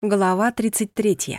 Глава 33.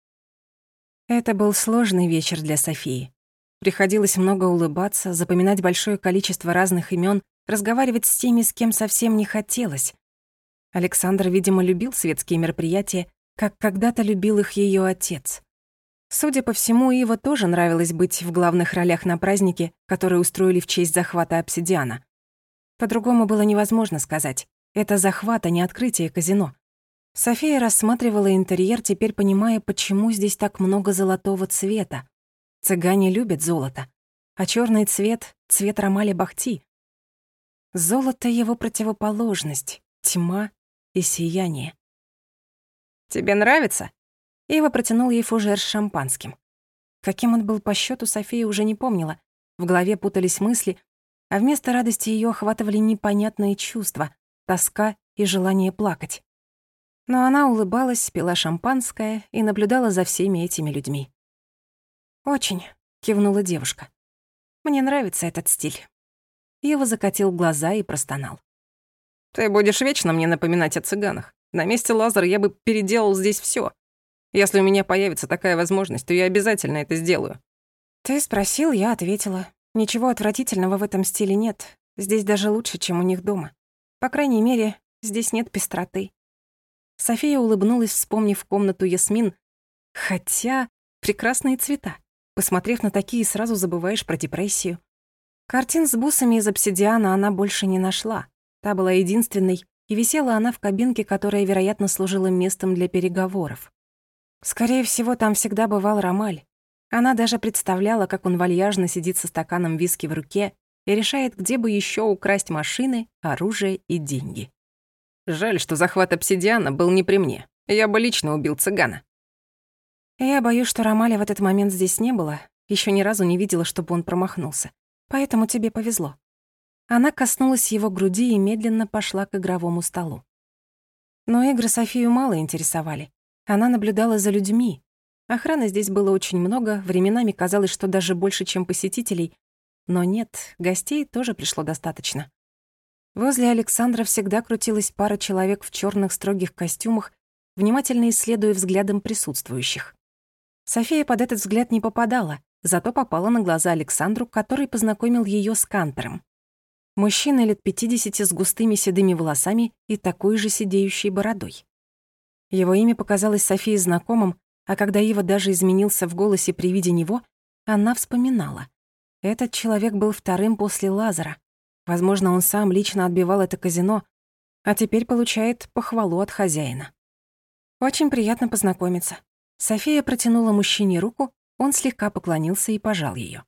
Это был сложный вечер для Софии. Приходилось много улыбаться, запоминать большое количество разных имён, разговаривать с теми, с кем совсем не хотелось. Александр, видимо, любил светские мероприятия, как когда-то любил их её отец. Судя по всему, Ива тоже нравилось быть в главных ролях на празднике, который устроили в честь захвата обсидиана. По-другому было невозможно сказать. Это захват, а не открытие казино. София рассматривала интерьер, теперь понимая, почему здесь так много золотого цвета. Цыгане любят золото, а чёрный цвет — цвет Рамали Бахти. Золото — его противоположность, тьма и сияние. «Тебе нравится?» Ива протянул ей фужер с шампанским. Каким он был по счёту, София уже не помнила. В голове путались мысли, а вместо радости её охватывали непонятные чувства, тоска и желание плакать. Но она улыбалась, пила шампанское и наблюдала за всеми этими людьми. «Очень», — кивнула девушка. «Мне нравится этот стиль». Ива закатил глаза и простонал. «Ты будешь вечно мне напоминать о цыганах. На месте Лазара я бы переделал здесь всё. Если у меня появится такая возможность, то я обязательно это сделаю». «Ты спросил, я ответила. Ничего отвратительного в этом стиле нет. Здесь даже лучше, чем у них дома. По крайней мере, здесь нет пестроты». София улыбнулась, вспомнив комнату Ясмин. Хотя прекрасные цвета. Посмотрев на такие, сразу забываешь про депрессию. Картин с бусами из обсидиана она больше не нашла. Та была единственной, и висела она в кабинке, которая, вероятно, служила местом для переговоров. Скорее всего, там всегда бывал Рамаль. Она даже представляла, как он вальяжно сидит со стаканом виски в руке и решает, где бы еще украсть машины, оружие и деньги. Жаль, что захват обсидиана был не при мне. Я бы лично убил цыгана. Я боюсь, что Рамаля в этот момент здесь не было. Еще ни разу не видела, чтобы он промахнулся. Поэтому тебе повезло. Она коснулась его груди и медленно пошла к игровому столу. Но игры Софию мало интересовали. Она наблюдала за людьми. Охраны здесь было очень много, временами казалось, что даже больше, чем посетителей. Но нет, гостей тоже пришло достаточно. Возле Александра всегда крутилась пара человек в чёрных строгих костюмах, внимательно исследуя взглядом присутствующих. София под этот взгляд не попадала, зато попала на глаза Александру, который познакомил её с Кантором. Мужчина лет 50 с густыми седыми волосами и такой же сидеющей бородой. Его имя показалось Софии знакомым, а когда Ива даже изменился в голосе при виде него, она вспоминала. Этот человек был вторым после Лазара. Возможно, он сам лично отбивал это казино, а теперь получает похвалу от хозяина. «Очень приятно познакомиться». София протянула мужчине руку, он слегка поклонился и пожал её.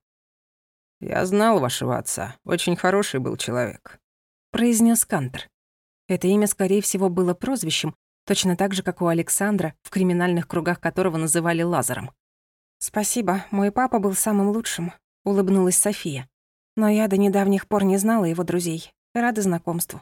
«Я знал вашего отца. Очень хороший был человек», — произнёс Кантор. Это имя, скорее всего, было прозвищем, точно так же, как у Александра, в криминальных кругах которого называли Лазаром. «Спасибо, мой папа был самым лучшим», — улыбнулась София. «Но я до недавних пор не знала его друзей. Рада знакомству».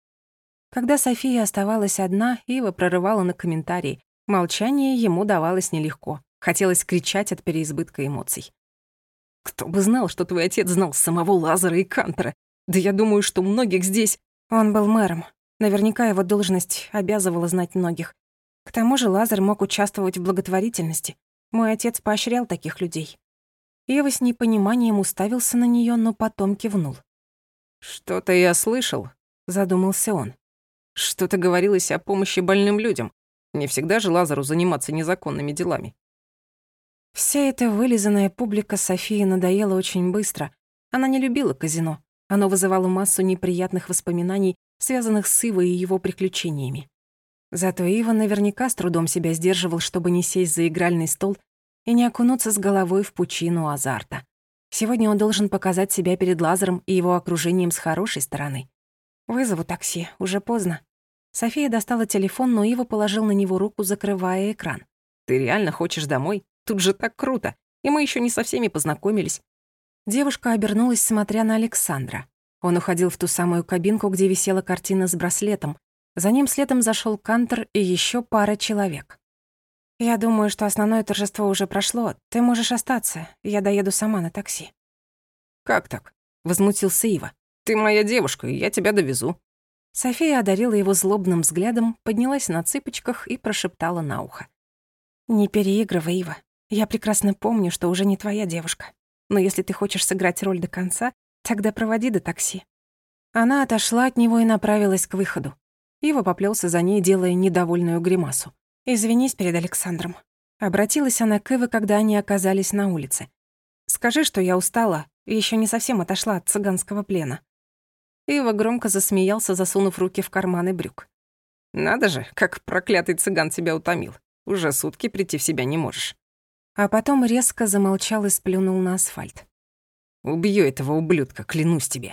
Когда София оставалась одна, Ива прорывала на комментарии. Молчание ему давалось нелегко. Хотелось кричать от переизбытка эмоций. «Кто бы знал, что твой отец знал самого Лазара и Кантора? Да я думаю, что многих здесь...» Он был мэром. Наверняка его должность обязывала знать многих. К тому же Лазар мог участвовать в благотворительности. Мой отец поощрял таких людей. Ива с непониманием уставился на неё, но потом кивнул. «Что-то я слышал», — задумался он. «Что-то говорилось о помощи больным людям. Не всегда же Лазару заниматься незаконными делами». Вся эта вылизанная публика Софии надоела очень быстро. Она не любила казино. Оно вызывало массу неприятных воспоминаний, связанных с Ивой и его приключениями. Зато Ива наверняка с трудом себя сдерживал, чтобы не сесть за игральный стол и не окунуться с головой в пучину азарта. Сегодня он должен показать себя перед Лазаром и его окружением с хорошей стороны. «Вызову такси, уже поздно». София достала телефон, но Ива положил на него руку, закрывая экран. «Ты реально хочешь домой? Тут же так круто, и мы ещё не со всеми познакомились». Девушка обернулась, смотря на Александра. Он уходил в ту самую кабинку, где висела картина с браслетом. За ним следом зашёл Кантор и ещё пара человек. «Я думаю, что основное торжество уже прошло. Ты можешь остаться. Я доеду сама на такси». «Как так?» — возмутился Ива. «Ты моя девушка, и я тебя довезу». София одарила его злобным взглядом, поднялась на цыпочках и прошептала на ухо. «Не переигрывай, Ива. Я прекрасно помню, что уже не твоя девушка. Но если ты хочешь сыграть роль до конца, тогда проводи до такси». Она отошла от него и направилась к выходу. Ива поплелся за ней, делая недовольную гримасу. «Извинись перед Александром». Обратилась она к Иве, когда они оказались на улице. «Скажи, что я устала и ещё не совсем отошла от цыганского плена». Ива громко засмеялся, засунув руки в карманы брюк. «Надо же, как проклятый цыган тебя утомил. Уже сутки прийти в себя не можешь». А потом резко замолчал и сплюнул на асфальт. «Убью этого ублюдка, клянусь тебе».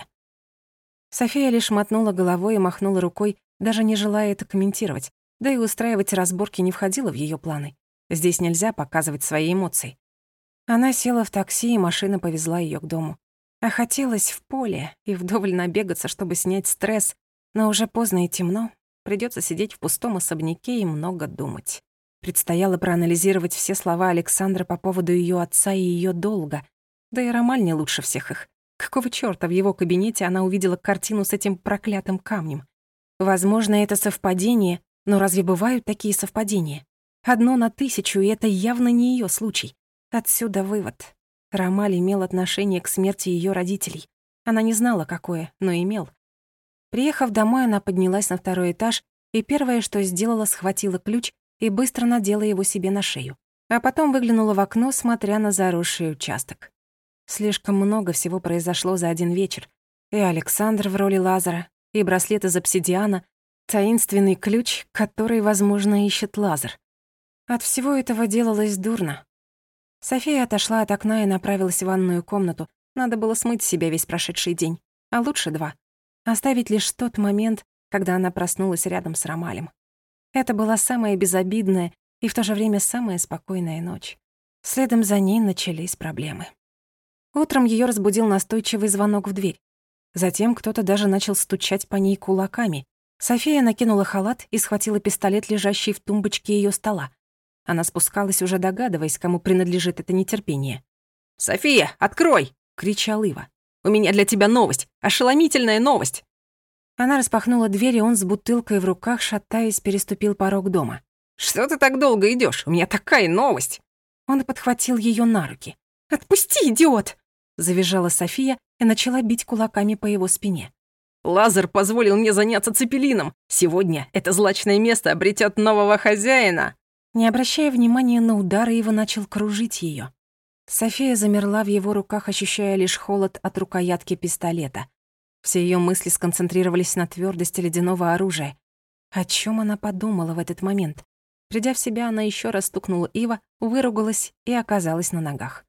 София лишь мотнула головой и махнула рукой, даже не желая это комментировать, да и устраивать разборки не входило в её планы. Здесь нельзя показывать свои эмоции. Она села в такси, и машина повезла её к дому. А хотелось в поле и вдоволь набегаться, чтобы снять стресс, но уже поздно и темно, придётся сидеть в пустом особняке и много думать. Предстояло проанализировать все слова Александра по поводу её отца и её долга, да и Ромаль не лучше всех их. Какого чёрта в его кабинете она увидела картину с этим проклятым камнем? Возможно, это совпадение, но разве бывают такие совпадения? 1 на 1000, и это явно не её случай. Отсюда вывод. Ромаль имел отношение к смерти её родителей. Она не знала, какое, но имел. Приехав домой, она поднялась на 2-й этаж и первое, что сделала, схватила ключ и быстро надела его себе на шею. А потом выглянула в окно, смотря на заросший участок. Слишком много всего произошло за один вечер. И Александр в роли Лазара, и браслет из обсидиана, таинственный ключ, который, возможно, ищет Лазар. От всего этого делалось дурно. София отошла от окна и направилась в ванную комнату. Надо было смыть с себя весь прошедший день, а лучше 2. Оставить лишь тот момент, когда она проснулась рядом с Ромалем. Это была самая безобидная и в то же время самая спокойная ночь. Следом за ней начались проблемы. Утром её разбудил настойчивый звонок в дверь. Затем кто-то даже начал стучать по ней кулаками. София накинула халат и схватила пистолет, лежащий в тумбочке её стола. Она спускалась, уже догадываясь, кому принадлежит это нетерпение. «София, открой!» — кричал Ива. «У меня для тебя новость! Ошеломительная новость!» Она распахнула дверь, и он с бутылкой в руках, шатаясь, переступил порог дома. «Что ты так долго идёшь? У меня такая новость!» Он подхватил её на руки. «Отпусти, идиот!» — завизжала София и начала бить кулаками по его спине. «Лазар позволил мне заняться цепелином. Сегодня это злачное место обретёт нового хозяина!» Не обращая внимания на удары, его начал кружить её. София замерла в его руках, ощущая лишь холод от рукоятки пистолета. Все её мысли сконцентрировались на твёрдости ледяного оружия. О чём она подумала в этот момент? Придя в себя, она ещё раз стукнула Ива, выругалась и оказалась на ногах.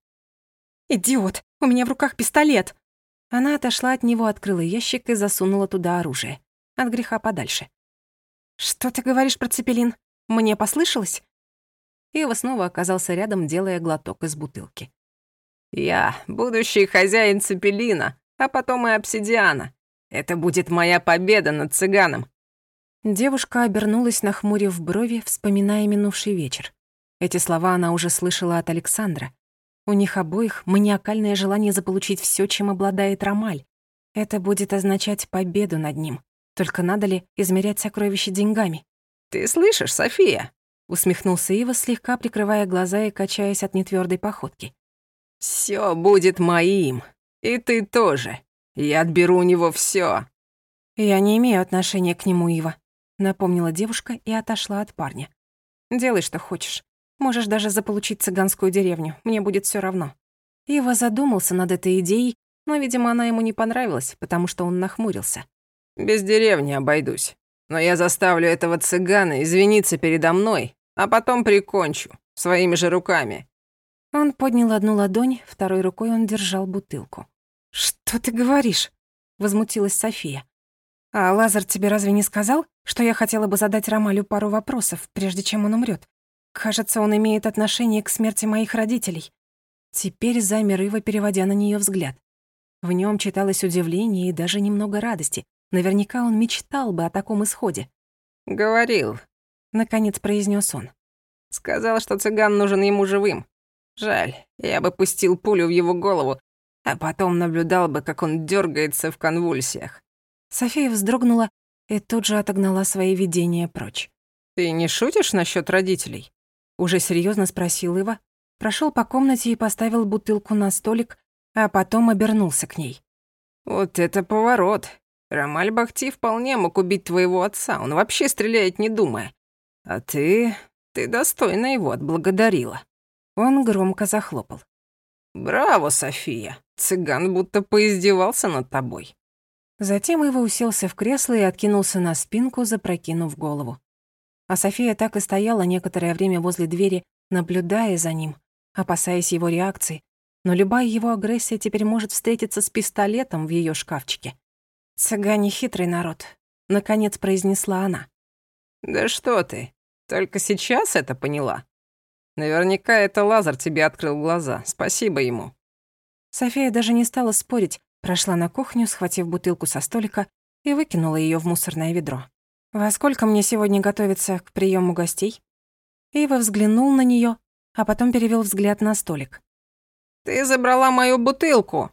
«Идиот! У меня в руках пистолет!» Она отошла от него, открыла ящик и засунула туда оружие. От греха подальше. «Что ты говоришь про цепелин? Мне послышалось?» Ива снова оказался рядом, делая глоток из бутылки. «Я будущий хозяин цепелина, а потом и обсидиана. Это будет моя победа над цыганом». Девушка обернулась, нахмурив брови, вспоминая минувший вечер. Эти слова она уже слышала от Александра. У них обоих маниакальное желание заполучить всё, чем обладает Ромаль. Это будет означать победу над ним. Только надо ли измерять сокровища деньгами? «Ты слышишь, София?» — усмехнулся Ива, слегка прикрывая глаза и качаясь от нетвёрдой походки. «Всё будет моим. И ты тоже. Я отберу у него всё». «Я не имею отношения к нему, Ива», — напомнила девушка и отошла от парня. «Делай, что хочешь. Можешь даже заполучить цыганскую деревню. Мне будет всё равно». Ива задумался над этой идеей, но, видимо, она ему не понравилась, потому что он нахмурился. «Без деревни обойдусь. Но я заставлю этого цыгана извиниться передо мной, а потом прикончу. Своими же руками». Он поднял одну ладонь, второй рукой он держал бутылку. «Что ты говоришь?» — возмутилась София. «А Лазар тебе разве не сказал, что я хотела бы задать Ромалю пару вопросов, прежде чем он умрёт? Кажется, он имеет отношение к смерти моих родителей». Теперь замер Ива, переводя на неё взгляд. В нём читалось удивление и даже немного радости. Наверняка он мечтал бы о таком исходе. «Говорил», — наконец произнёс он. «Сказал, что цыган нужен ему живым. Жаль, я бы пустил пулю в его голову, а потом наблюдал бы, как он дёргается в конвульсиях». София вздрогнула и тут же отогнала свои видения прочь. «Ты не шутишь насчет родителей?» Уже серьезно спросил Ива, прошел по комнате и поставил бутылку на столик, а потом обернулся к ней. «Вот это поворот. Рамаль Бахти вполне мог убить твоего отца, он вообще стреляет не думая. А ты достойно его отблагодарила». Он громко захлопал. «Браво, София, цыган будто поиздевался над тобой». Затем Ива уселся в кресло и откинулся на спинку, запрокинув голову. А София так и стояла некоторое время возле двери, наблюдая за ним, опасаясь его реакции, но любая его агрессия теперь может встретиться с пистолетом в ее шкафчике. «Цыгане хитрый народ», — наконец произнесла она. «Да что ты, только сейчас это поняла? Наверняка это Лазар тебе открыл глаза, спасибо ему». София даже не стала спорить, прошла на кухню, схватив бутылку со столика и выкинула ее в мусорное ведро. «Во сколько мне сегодня готовиться к приему гостей?» Ива взглянул на нее, а потом перевел взгляд на столик. «Ты забрала мою бутылку!»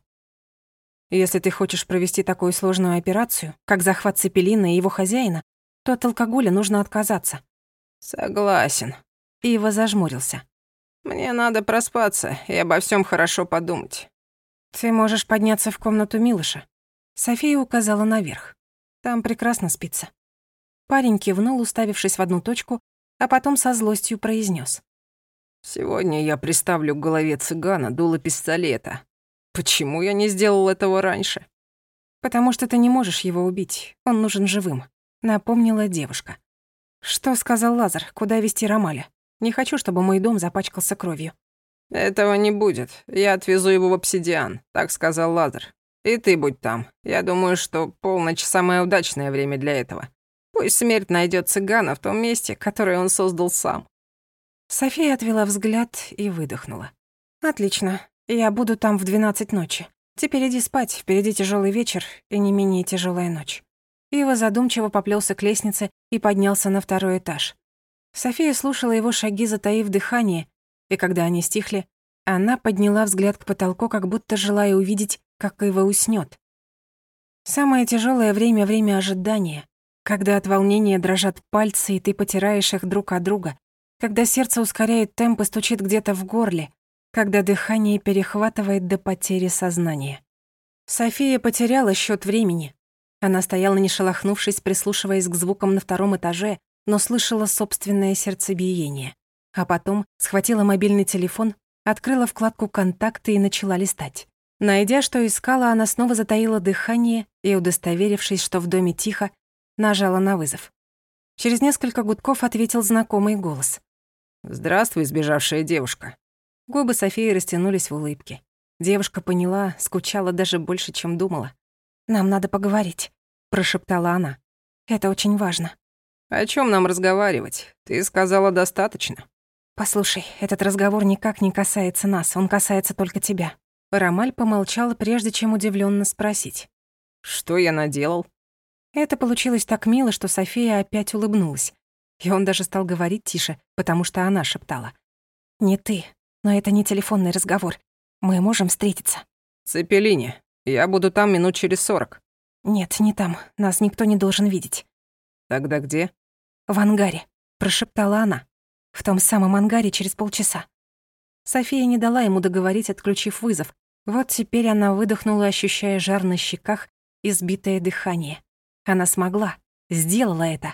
«Если ты хочешь провести такую сложную операцию, как захват Цепелина и его хозяина, то от алкоголя нужно отказаться». «Согласен». Ива зажмурился. «Мне надо проспаться и обо всем хорошо подумать». «Ты можешь подняться в комнату Милыша». София указала наверх. «Там прекрасно спится». Парень кивнул, уставившись в одну точку, а потом со злостью произнес: «Сегодня я приставлю к голове цыгана дуло пистолета. Почему я не сделал этого раньше?» «Потому что ты не можешь его убить, он нужен живым», — напомнила девушка. «Что сказал Лазар, куда везти Рамаля? Не хочу, чтобы мой дом запачкался кровью». «Этого не будет. Я отвезу его в обсидиан», — так сказал Лазар. «И ты будь там. Я думаю, что полночь — самое удачное время для этого. Пусть смерть найдет цыгана в том месте, которое он создал сам». София отвела взгляд и выдохнула. «Отлично. Я буду там в 12 ночи. Теперь иди спать, впереди тяжелый вечер и не менее тяжелая ночь». Ива задумчиво поплелся к лестнице и поднялся на второй этаж. София слушала его шаги, затаив дыхание, и когда они стихли, она подняла взгляд к потолку, как будто желая увидеть, как Ива уснёт. Самое тяжелое время — время ожидания, когда от волнения дрожат пальцы, и ты потираешь их друг от друга, когда сердце ускоряет темп и стучит где-то в горле, когда дыхание перехватывает до потери сознания. София потеряла счёт времени. Она стояла, не шелохнувшись, прислушиваясь к звукам на втором этаже, но слышала собственное сердцебиение. А потом схватила мобильный телефон, открыла вкладку «Контакты» и начала листать. Найдя, что искала, она снова затаила дыхание и, удостоверившись, что в доме тихо, нажала на вызов. Через несколько гудков ответил знакомый голос. «Здравствуй, сбежавшая девушка». Губы Софии растянулись в улыбке. Девушка поняла, скучала даже больше, чем думала. «Нам надо поговорить», — прошептала она. «Это очень важно». «О чем нам разговаривать? Ты сказала достаточно». «Послушай, этот разговор никак не касается нас, он касается только тебя». Рамаль помолчала, прежде чем удивлённо спросить. «Что я наделал?» Это получилось так мило, что София опять улыбнулась. И он даже стал говорить тише, потому что она шептала. «Не ты, но это не телефонный разговор. Мы можем встретиться». «В Цепелине. Я буду там минут через 40». «Нет, не там. Нас никто не должен видеть». «Тогда где?» «В ангаре», — прошептала она. «В том самом ангаре через полчаса». София не дала ему договорить, отключив вызов. Вот теперь она выдохнула, ощущая жар на щеках и сбитое дыхание. Она смогла, сделала это.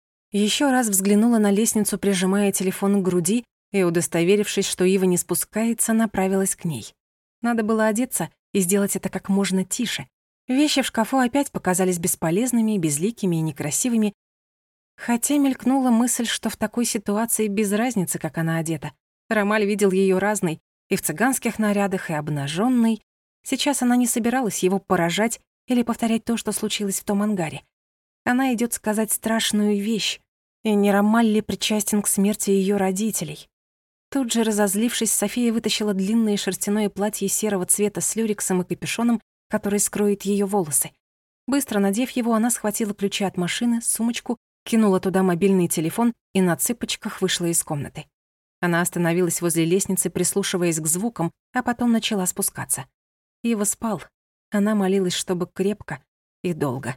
Еще раз взглянула на лестницу, прижимая телефон к груди, и, удостоверившись, что Ива не спускается, направилась к ней. Надо было одеться и сделать это как можно тише. Вещи в шкафу опять показались бесполезными, безликими и некрасивыми, хотя мелькнула мысль, что в такой ситуации без разницы, как она одета. Рамаль видел ее разной, и в цыганских нарядах, и обнаженной. Сейчас она не собиралась его поражать или повторять то, что случилось в том ангаре. Она идет сказать страшную вещь, и не Рамаль ли причастен к смерти ее родителей? Тут же, разозлившись, София вытащила длинное шерстяное платье серого цвета с люрексом и капюшоном, который скроет ее волосы. Быстро надев его, она схватила ключи от машины, сумочку, кинула туда мобильный телефон и на цыпочках вышла из комнаты. Она остановилась возле лестницы, прислушиваясь к звукам, а потом начала спускаться. Ива спал. Она молилась, чтобы крепко и долго.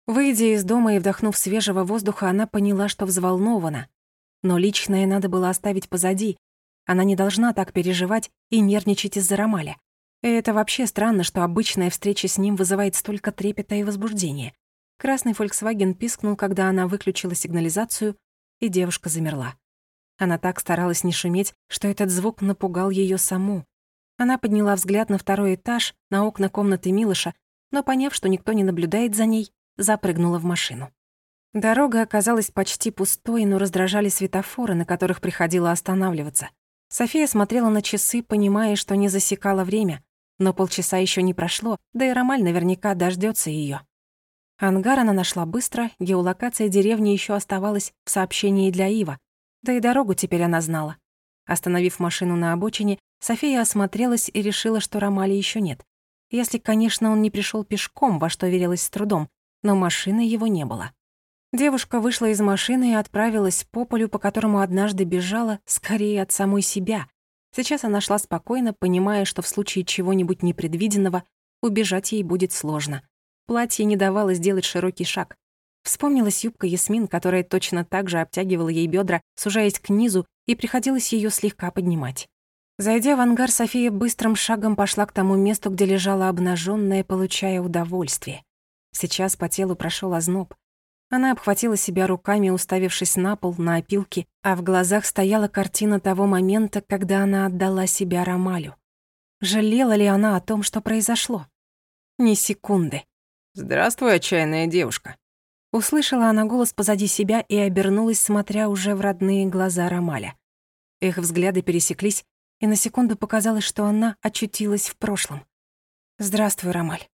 Выйдя из дома и вдохнув свежего воздуха, она поняла, что взволнована. Но личное надо было оставить позади. Она не должна так переживать и нервничать из-за Ромаля. И это вообще странно, что обычная встреча с ним вызывает столько трепета и возбуждения. Красный «Фольксваген» пискнул, когда она выключила сигнализацию, и девушка замерла. Она так старалась не шуметь, что этот звук напугал её саму. Она подняла взгляд на второй этаж, на окна комнаты Милоша, но, поняв, что никто не наблюдает за ней, запрыгнула в машину. Дорога оказалась почти пустой, но раздражали светофоры, на которых приходило останавливаться. София смотрела на часы, понимая, что не засекала время, но полчаса ещё не прошло, да и Ромаль наверняка дождётся её. Ангар она нашла быстро, геолокация деревни ещё оставалась в сообщении для Ива, да и дорогу теперь она знала. Остановив машину на обочине, София осмотрелась и решила, что Ромаля ещё нет. Если, конечно, он не пришёл пешком, во что верилось с трудом, но машины его не было. Девушка вышла из машины и отправилась по полю, по которому однажды бежала, скорее от самой себя. Сейчас она шла спокойно, понимая, что в случае чего-нибудь непредвиденного убежать ей будет сложно. Платье не давало сделать широкий шаг. Вспомнилась юбка Ясмин, которая точно так же обтягивала ей бедра, сужаясь к низу, и приходилось ее слегка поднимать. Зайдя в ангар, София быстрым шагом пошла к тому месту, где лежала обнаженная, получая удовольствие. Сейчас по телу прошел озноб. Она обхватила себя руками, уставившись на пол, на опилки, а в глазах стояла картина того момента, когда она отдала себя Ромалю. Жалела ли она о том, что произошло? Ни секунды. «Здравствуй, отчаянная девушка». Услышала она голос позади себя и обернулась, смотря уже в родные глаза Ромаля. Их взгляды пересеклись, и на секунду показалось, что она очутилась в прошлом. «Здравствуй, Ромаль».